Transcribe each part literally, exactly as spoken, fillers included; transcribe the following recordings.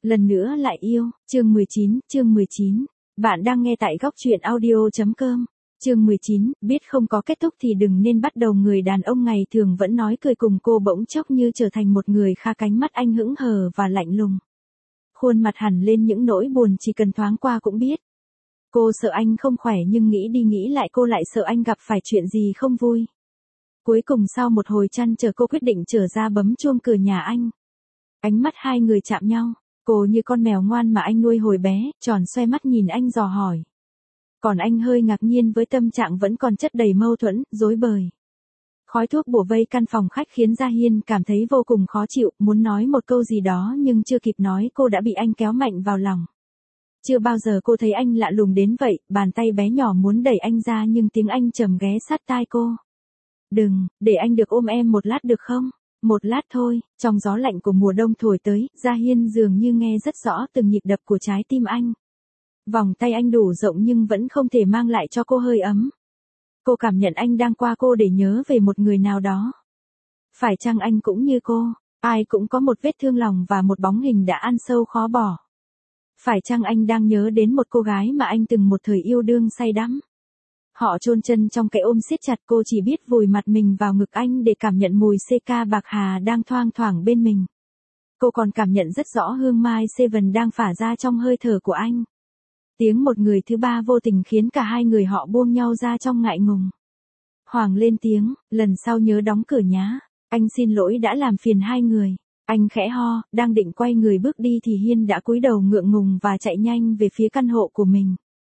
Lần nữa lại yêu, chương mười chín, chương mười chín. Bạn đang nghe tại góc truyện audio.com. Chương mười chín, biết không có kết thúc thì đừng nên bắt đầu. Người đàn ông ngày thường vẫn nói cười cùng cô bỗng chốc như trở thành một người khác, cánh mắt anh hững hờ và lạnh lùng. Khuôn mặt hằn lên những nỗi buồn chỉ cần thoáng qua cũng biết. Cô sợ anh không khỏe nhưng nghĩ đi nghĩ lại cô lại sợ anh gặp phải chuyện gì không vui. Cuối cùng sau một hồi trăn trở cô quyết định trở ra bấm chuông cửa nhà anh. Ánh mắt hai người chạm nhau. Cô như con mèo ngoan mà anh nuôi hồi bé, tròn xoe mắt nhìn anh dò hỏi. Còn anh hơi ngạc nhiên với tâm trạng vẫn còn chất đầy mâu thuẫn, rối bời. Khói thuốc bủa vây căn phòng khách khiến Gia Hiên cảm thấy vô cùng khó chịu, muốn nói một câu gì đó nhưng chưa kịp nói cô đã bị anh kéo mạnh vào lòng. Chưa bao giờ cô thấy anh lạ lùng đến vậy, bàn tay bé nhỏ muốn đẩy anh ra nhưng tiếng anh trầm ghé sát tai cô. Đừng, để anh được ôm em một lát được không? Một lát thôi, trong gió lạnh của mùa đông thổi tới, Gia Hiên dường như nghe rất rõ từng nhịp đập của trái tim anh. Vòng tay anh đủ rộng nhưng vẫn không thể mang lại cho cô hơi ấm. Cô cảm nhận anh đang qua cô để nhớ về một người nào đó. Phải chăng anh cũng như cô, ai cũng có một vết thương lòng và một bóng hình đã ăn sâu khó bỏ. Phải chăng anh đang nhớ đến một cô gái mà anh từng một thời yêu đương say đắm. Họ chôn chân trong cái ôm siết chặt, cô chỉ biết vùi mặt mình vào ngực anh để cảm nhận mùi xê ca bạc hà đang thoang thoảng bên mình. Cô còn cảm nhận rất rõ hương Mai Seven đang phả ra trong hơi thở của anh. Tiếng một người thứ ba vô tình khiến cả hai người họ buông nhau ra trong ngại ngùng. Hoàng lên tiếng, lần sau nhớ đóng cửa nhá, anh xin lỗi đã làm phiền hai người. Anh khẽ ho, đang định quay người bước đi thì Hiên đã cúi đầu ngượng ngùng và chạy nhanh về phía căn hộ của mình.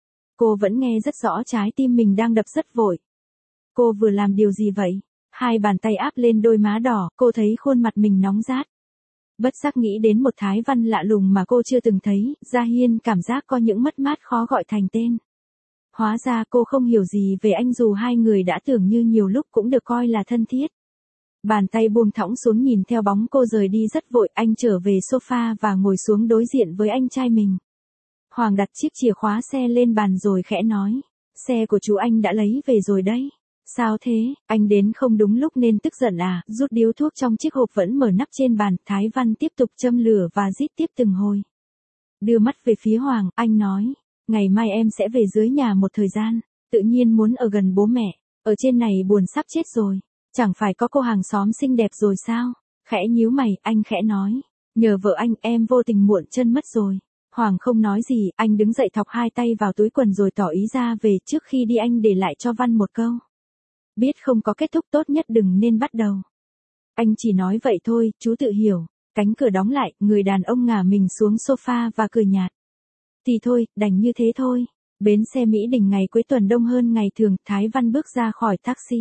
Cô vẫn nghe rất rõ trái tim mình đang đập rất vội. Cô vừa làm điều gì vậy? Hai bàn tay áp lên đôi má đỏ, cô thấy khuôn mặt mình nóng rát. Bất giác nghĩ đến một Thái Văn lạ lùng mà cô chưa từng thấy, Gia Hiên cảm giác có những mất mát khó gọi thành tên. Hóa ra cô không hiểu gì về anh dù hai người đã tưởng như nhiều lúc cũng được coi là thân thiết. Bàn tay buông thõng xuống nhìn theo bóng cô rời đi rất vội, anh trở về sofa và ngồi xuống đối diện với anh trai mình. Hoàng đặt chiếc chìa khóa xe lên bàn rồi khẽ nói, xe của chú anh đã lấy về rồi đấy. Sao thế, anh đến không đúng lúc nên tức giận à? Rút điếu thuốc trong chiếc hộp vẫn mở nắp trên bàn, Thái Văn tiếp tục châm lửa và rít tiếp từng hồi. Đưa mắt về phía Hoàng, anh nói, ngày mai em sẽ về dưới nhà một thời gian, tự nhiên muốn ở gần bố mẹ, ở trên này buồn sắp chết rồi, chẳng phải có cô hàng xóm xinh đẹp rồi sao? Khẽ nhíu mày, anh khẽ nói, nhờ vợ anh em vô tình muộn chân mất rồi. Hoàng không nói gì, anh đứng dậy thọc hai tay vào túi quần rồi tỏ ý ra về. Trước khi đi anh để lại cho Văn một câu. Biết không có kết thúc tốt nhất đừng nên bắt đầu. Anh chỉ nói vậy thôi, chú tự hiểu. Cánh cửa đóng lại, người đàn ông ngả mình xuống sofa và cười nhạt. Thì thôi, đành như thế thôi. Bến xe Mỹ Đình ngày cuối tuần đông hơn ngày thường, Thái Văn bước ra khỏi taxi.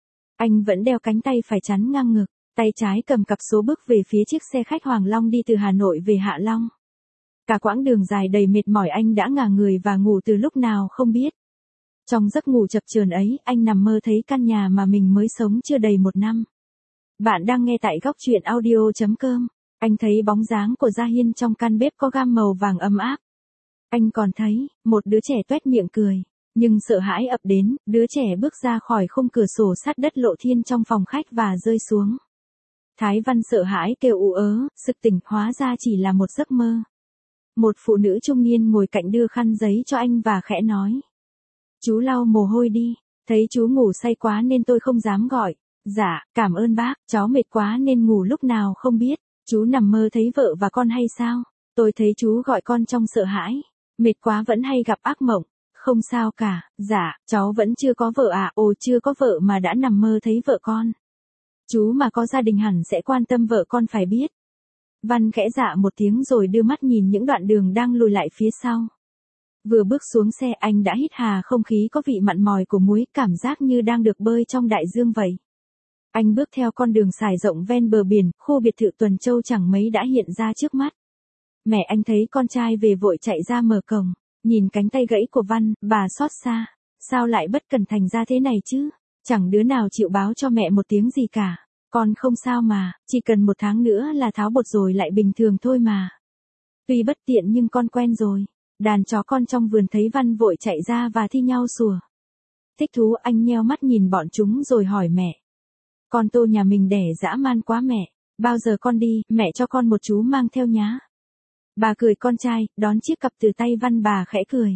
Anh vẫn đeo cánh tay phải chắn ngang ngực, tay trái cầm cặp số bước về phía chiếc xe khách Hoàng Long đi từ Hà Nội về Hạ Long. Cả quãng đường dài đầy mệt mỏi anh đã ngả người và ngủ từ lúc nào không biết. Trong giấc ngủ chập chờn ấy, anh nằm mơ thấy căn nhà mà mình mới sống chưa đầy một năm. Bạn đang nghe tại góc truyện audio.com. Anh thấy bóng dáng của Gia Hiên trong căn bếp có gam màu vàng ấm áp. Anh còn thấy, một đứa trẻ toét miệng cười. Nhưng sợ hãi ập đến, đứa trẻ bước ra khỏi khung cửa sổ sát đất lộ thiên trong phòng khách và rơi xuống. Thái Văn sợ hãi kêu ú ớ, sực tỉnh, hóa ra chỉ là một giấc mơ. Một phụ nữ trung niên ngồi cạnh đưa khăn giấy cho anh và khẽ nói. Chú lau mồ hôi đi, thấy chú ngủ say quá nên tôi không dám gọi. Dạ, cảm ơn bác, cháu mệt quá nên ngủ lúc nào không biết. Chú nằm mơ thấy vợ và con hay sao? Tôi thấy chú gọi con trong sợ hãi. Mệt quá vẫn hay gặp ác mộng. Không sao cả, dạ, cháu vẫn chưa có vợ à? Ồ, chưa có vợ mà đã nằm mơ thấy vợ con. Chú mà có gia đình hẳn sẽ quan tâm vợ con phải biết. Văn khẽ dạ một tiếng rồi đưa mắt nhìn những đoạn đường đang lùi lại phía sau. Vừa bước xuống xe anh đã hít hà không khí có vị mặn mòi của muối, cảm giác như đang được bơi trong đại dương vậy. Anh bước theo con đường sải rộng ven bờ biển, khu biệt thự Tuần Châu chẳng mấy đã hiện ra trước mắt. Mẹ anh thấy con trai về vội chạy ra mở cổng, nhìn cánh tay gãy của Văn, bà xót xa. Sao lại bất cẩn thành ra thế này chứ? Chẳng đứa nào chịu báo cho mẹ một tiếng gì cả. Con không sao mà, chỉ cần một tháng nữa là tháo bột rồi lại bình thường thôi mà. Tuy bất tiện nhưng con quen rồi. Đàn chó con trong vườn thấy Văn vội chạy ra và thi nhau sủa. Thích thú, anh nheo mắt nhìn bọn chúng rồi hỏi mẹ. Con Tô nhà mình đẻ dã man quá mẹ. Bao giờ con đi, mẹ cho con một chú mang theo nhá. Bà cười con trai, đón chiếc cặp từ tay Văn bà khẽ cười.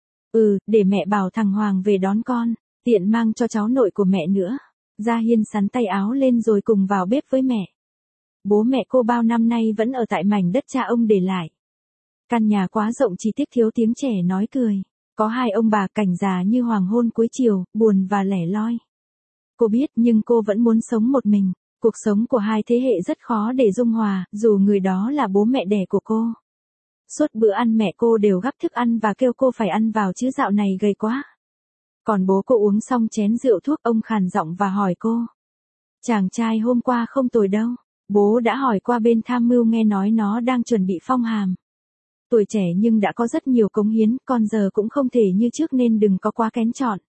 Ừ, để mẹ bảo thằng Hoàng về đón con, tiện mang cho cháu nội của mẹ nữa. Gia Hiên sắn tay áo lên rồi cùng vào bếp với mẹ. Bố mẹ cô bao năm nay vẫn ở tại mảnh đất cha ông để lại. Căn nhà quá rộng chỉ tiếc thiếu tiếng trẻ nói cười. Có hai ông bà cảnh già như hoàng hôn cuối chiều, buồn và lẻ loi. Cô biết nhưng cô vẫn muốn sống một mình. Cuộc sống của hai thế hệ rất khó để dung hòa, dù người đó là bố mẹ đẻ của cô. Suốt bữa ăn mẹ cô đều gắp thức ăn và kêu cô phải ăn vào chứ dạo này gầy quá. Còn bố cô uống xong chén rượu thuốc, ông khàn giọng và hỏi cô. Chàng trai hôm qua không tồi đâu. Bố đã hỏi qua bên tham mưu, nghe nói nó đang chuẩn bị phong hàm. Tuổi trẻ nhưng đã có rất nhiều cống hiến, còn giờ cũng không thể như trước nên đừng có quá kén chọn.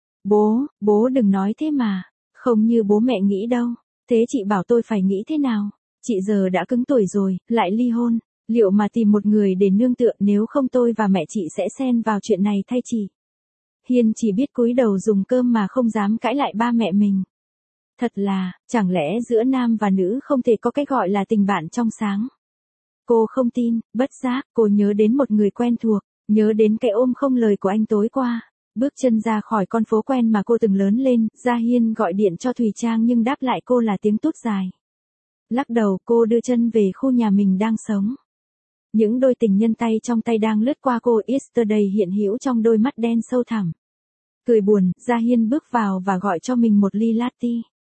Bố, bố đừng nói thế mà. Không như bố mẹ nghĩ đâu. Thế chị bảo tôi phải nghĩ thế nào? Chị giờ đã cứng tuổi rồi, lại ly hôn. Liệu mà tìm một người để nương tựa, nếu không tôi và mẹ chị sẽ xen vào chuyện này thay chị. Hiên chỉ biết cúi đầu dùng cơm mà không dám cãi lại ba mẹ mình. Thật là, chẳng lẽ giữa nam và nữ không thể có cái gọi là tình bạn trong sáng? Cô không tin, bất giác, cô nhớ đến một người quen thuộc, nhớ đến cái ôm không lời của anh tối qua. Bước chân ra khỏi con phố quen mà cô từng lớn lên, Gia Hiên gọi điện cho Thùy Trang nhưng đáp lại cô là tiếng tút dài. Lắc đầu, cô đưa chân về khu nhà mình đang sống. Những đôi tình nhân tay trong tay đang lướt qua cô, Yesterday hiện hữu trong đôi mắt đen sâu thẳm. Cười buồn, Gia Hiên bước vào và gọi cho mình một ly latte.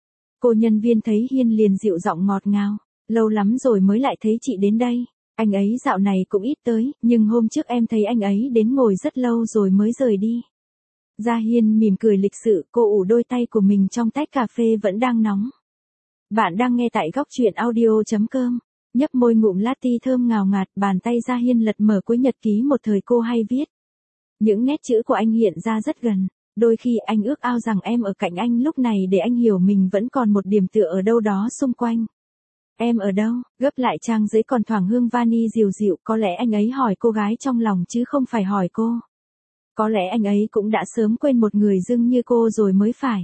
Cô nhân viên thấy Hiên liền dịu giọng ngọt ngào. Lâu lắm rồi mới lại thấy chị đến đây. Anh ấy dạo này cũng ít tới, nhưng hôm trước em thấy anh ấy đến ngồi rất lâu rồi mới rời đi. Gia Hiên mỉm cười lịch sự, cô ủ đôi tay của mình trong tách cà phê vẫn đang nóng. Bạn đang nghe tại góc truyện audio chấm com. Nhấp môi ngụm latte thơm ngào ngạt, bàn tay Gia Hiên lật mở cuốn nhật ký một thời cô hay viết. Những nét chữ của anh hiện ra rất gần. Đôi khi anh ước ao rằng em ở cạnh anh lúc này để anh hiểu mình vẫn còn một điểm tựa ở đâu đó xung quanh. Em ở đâu? Gấp lại trang giấy còn thoảng hương vani dịu dịu, có lẽ anh ấy hỏi cô gái trong lòng chứ không phải hỏi cô. Có lẽ anh ấy cũng đã sớm quên một người dưng như cô rồi mới phải.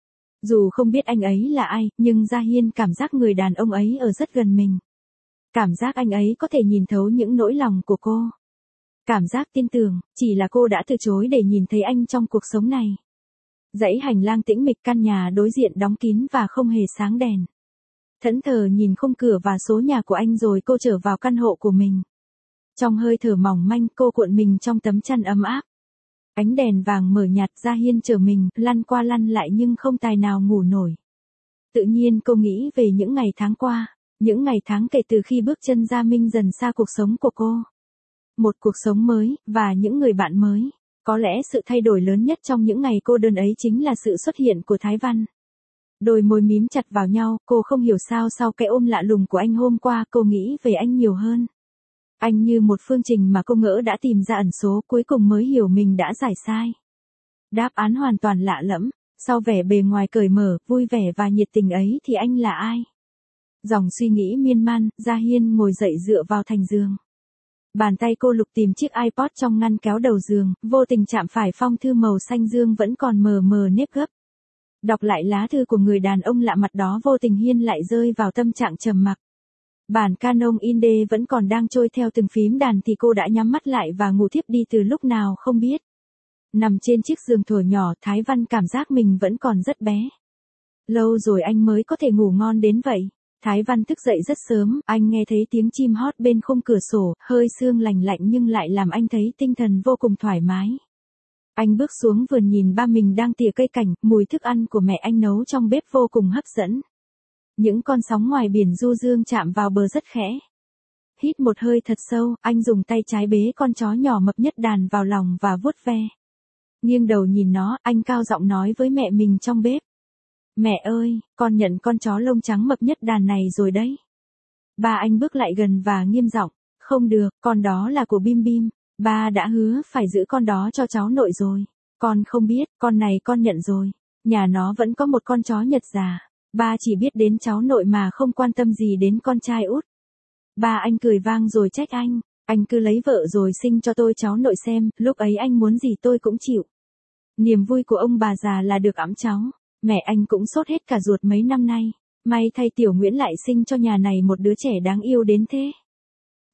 Dù không biết anh ấy là ai, nhưng Gia Hiên cảm giác người đàn ông ấy ở rất gần mình. Cảm giác anh ấy có thể nhìn thấu những nỗi lòng của cô. Cảm giác tin tưởng, chỉ là cô đã từ chối để nhìn thấy anh trong cuộc sống này. Dãy hành lang tĩnh mịch, căn nhà đối diện đóng kín và không hề sáng đèn. Thẫn thờ nhìn khung cửa và số nhà của anh rồi cô trở vào căn hộ của mình. Trong hơi thở mỏng manh, cô cuộn mình trong tấm chăn ấm áp. Ánh đèn vàng mờ nhạt, Gia Hiên trở mình, lăn qua lăn lại nhưng không tài nào ngủ nổi. Tự nhiên cô nghĩ về những ngày tháng qua, những ngày tháng kể từ khi bước chân ra Minh dần xa cuộc sống của cô. Một cuộc sống mới, và những người bạn mới. Có lẽ sự thay đổi lớn nhất trong những ngày cô đơn ấy chính là sự xuất hiện của Thái Văn. Đôi môi mím chặt vào nhau, cô không hiểu sao sau cái ôm lạ lùng của anh hôm qua cô nghĩ về anh nhiều hơn. Anh như một phương trình mà cô ngỡ đã tìm ra ẩn số, cuối cùng mới hiểu mình đã giải sai. Đáp án hoàn toàn lạ lẫm, sau vẻ bề ngoài cởi mở, vui vẻ và nhiệt tình ấy thì anh là ai? Dòng suy nghĩ miên man, Gia Hiên ngồi dậy dựa vào thành giường. Bàn tay cô lục tìm chiếc iPod trong ngăn kéo đầu giường, vô tình chạm phải phong thư màu xanh dương vẫn còn mờ mờ nếp gấp. Đọc lại lá thư của người đàn ông lạ mặt đó, vô tình Hiên lại rơi vào tâm trạng trầm mặc. Bản Canon Inde vẫn còn đang trôi theo từng phím đàn thì cô đã nhắm mắt lại và ngủ thiếp đi từ lúc nào không biết. Nằm trên chiếc giường thổi nhỏ, Thái Văn cảm giác mình vẫn còn rất bé. Lâu rồi anh mới có thể ngủ ngon đến vậy. Thái Văn thức dậy rất sớm, anh nghe thấy tiếng chim hót bên khung cửa sổ, hơi sương lành lạnh nhưng lại làm anh thấy tinh thần vô cùng thoải mái. Anh bước xuống vườn nhìn ba mình đang tỉa cây cảnh, mùi thức ăn của mẹ anh nấu trong bếp vô cùng hấp dẫn. Những con sóng ngoài biển du dương chạm vào bờ rất khẽ. Hít một hơi thật sâu, anh dùng tay trái bế con chó nhỏ mập nhất đàn vào lòng và vuốt ve. Nghiêng đầu nhìn nó, anh cao giọng nói với mẹ mình trong bếp. Mẹ ơi, con nhận con chó lông trắng mập nhất đàn này rồi đấy. Ba anh bước lại gần và nghiêm giọng. Không được, con đó là của Bim Bim. Ba đã hứa phải giữ con đó cho cháu nội rồi. Con không biết, con này con nhận rồi. Nhà nó vẫn có một con chó Nhật già. Ba chỉ biết đến cháu nội mà không quan tâm gì đến con trai út. Ba anh cười vang rồi trách anh. Anh cứ lấy vợ rồi sinh cho tôi cháu nội xem, lúc ấy anh muốn gì tôi cũng chịu. Niềm vui của ông bà già là được ẵm cháu. Mẹ anh cũng sốt hết cả ruột mấy năm nay. May thay Tiểu Nguyễn lại sinh cho nhà này một đứa trẻ đáng yêu đến thế.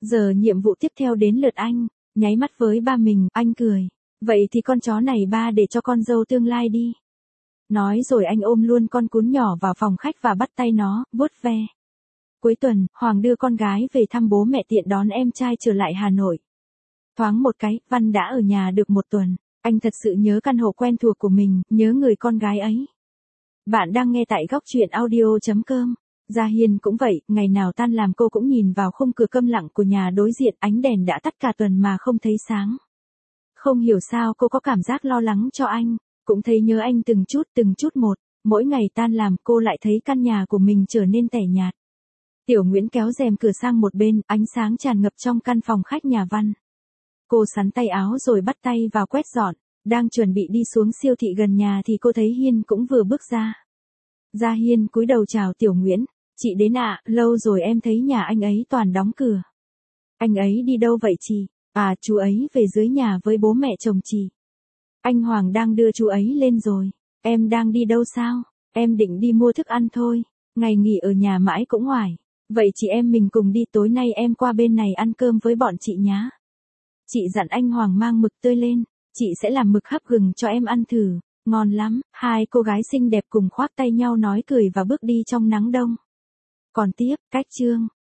Giờ nhiệm vụ tiếp theo đến lượt anh, nháy mắt với ba mình, anh cười. Vậy thì con chó này ba để cho con dâu tương lai đi. Nói rồi anh ôm luôn con cún nhỏ vào phòng khách và bắt tay nó, vuốt ve. Cuối tuần, Hoàng đưa con gái về thăm bố mẹ tiện đón em trai trở lại Hà Nội. Thoáng một cái, Văn đã ở nhà được một tuần. Anh thật sự nhớ căn hộ quen thuộc của mình, nhớ người con gái ấy. Bạn đang nghe tại góc truyện audio chấm com. Gia Hiên cũng vậy, ngày nào tan làm cô cũng nhìn vào khung cửa câm lặng của nhà đối diện, ánh đèn đã tắt cả tuần mà không thấy sáng. Không hiểu sao cô có cảm giác lo lắng cho anh, cũng thấy nhớ anh từng chút từng chút một, mỗi ngày tan làm cô lại thấy căn nhà của mình trở nên tẻ nhạt. Tiểu Nguyễn kéo rèm cửa sang một bên, ánh sáng tràn ngập trong căn phòng khách nhà Văn. Cô sắn tay áo rồi bắt tay vào quét dọn, đang chuẩn bị đi xuống siêu thị gần nhà thì cô thấy Hiên cũng vừa bước ra. Gia Hiên cúi đầu chào Tiểu Nguyễn, chị đến ạ, lâu rồi em thấy nhà anh ấy toàn đóng cửa. Anh ấy đi đâu vậy chị? À, chú ấy về dưới nhà với bố mẹ chồng chị. Anh Hoàng đang đưa chú ấy lên rồi. Em đang đi đâu sao? Em định đi mua thức ăn thôi, ngày nghỉ ở nhà mãi cũng oải. Vậy chị em mình cùng đi, tối nay em qua bên này ăn cơm với bọn chị nhá. Chị dặn anh Hoàng mang mực tươi lên, chị sẽ làm mực hấp gừng cho em ăn thử, ngon lắm. Hai cô gái xinh đẹp cùng khoác tay nhau nói cười và bước đi trong nắng đông. Còn tiếp, cách chương.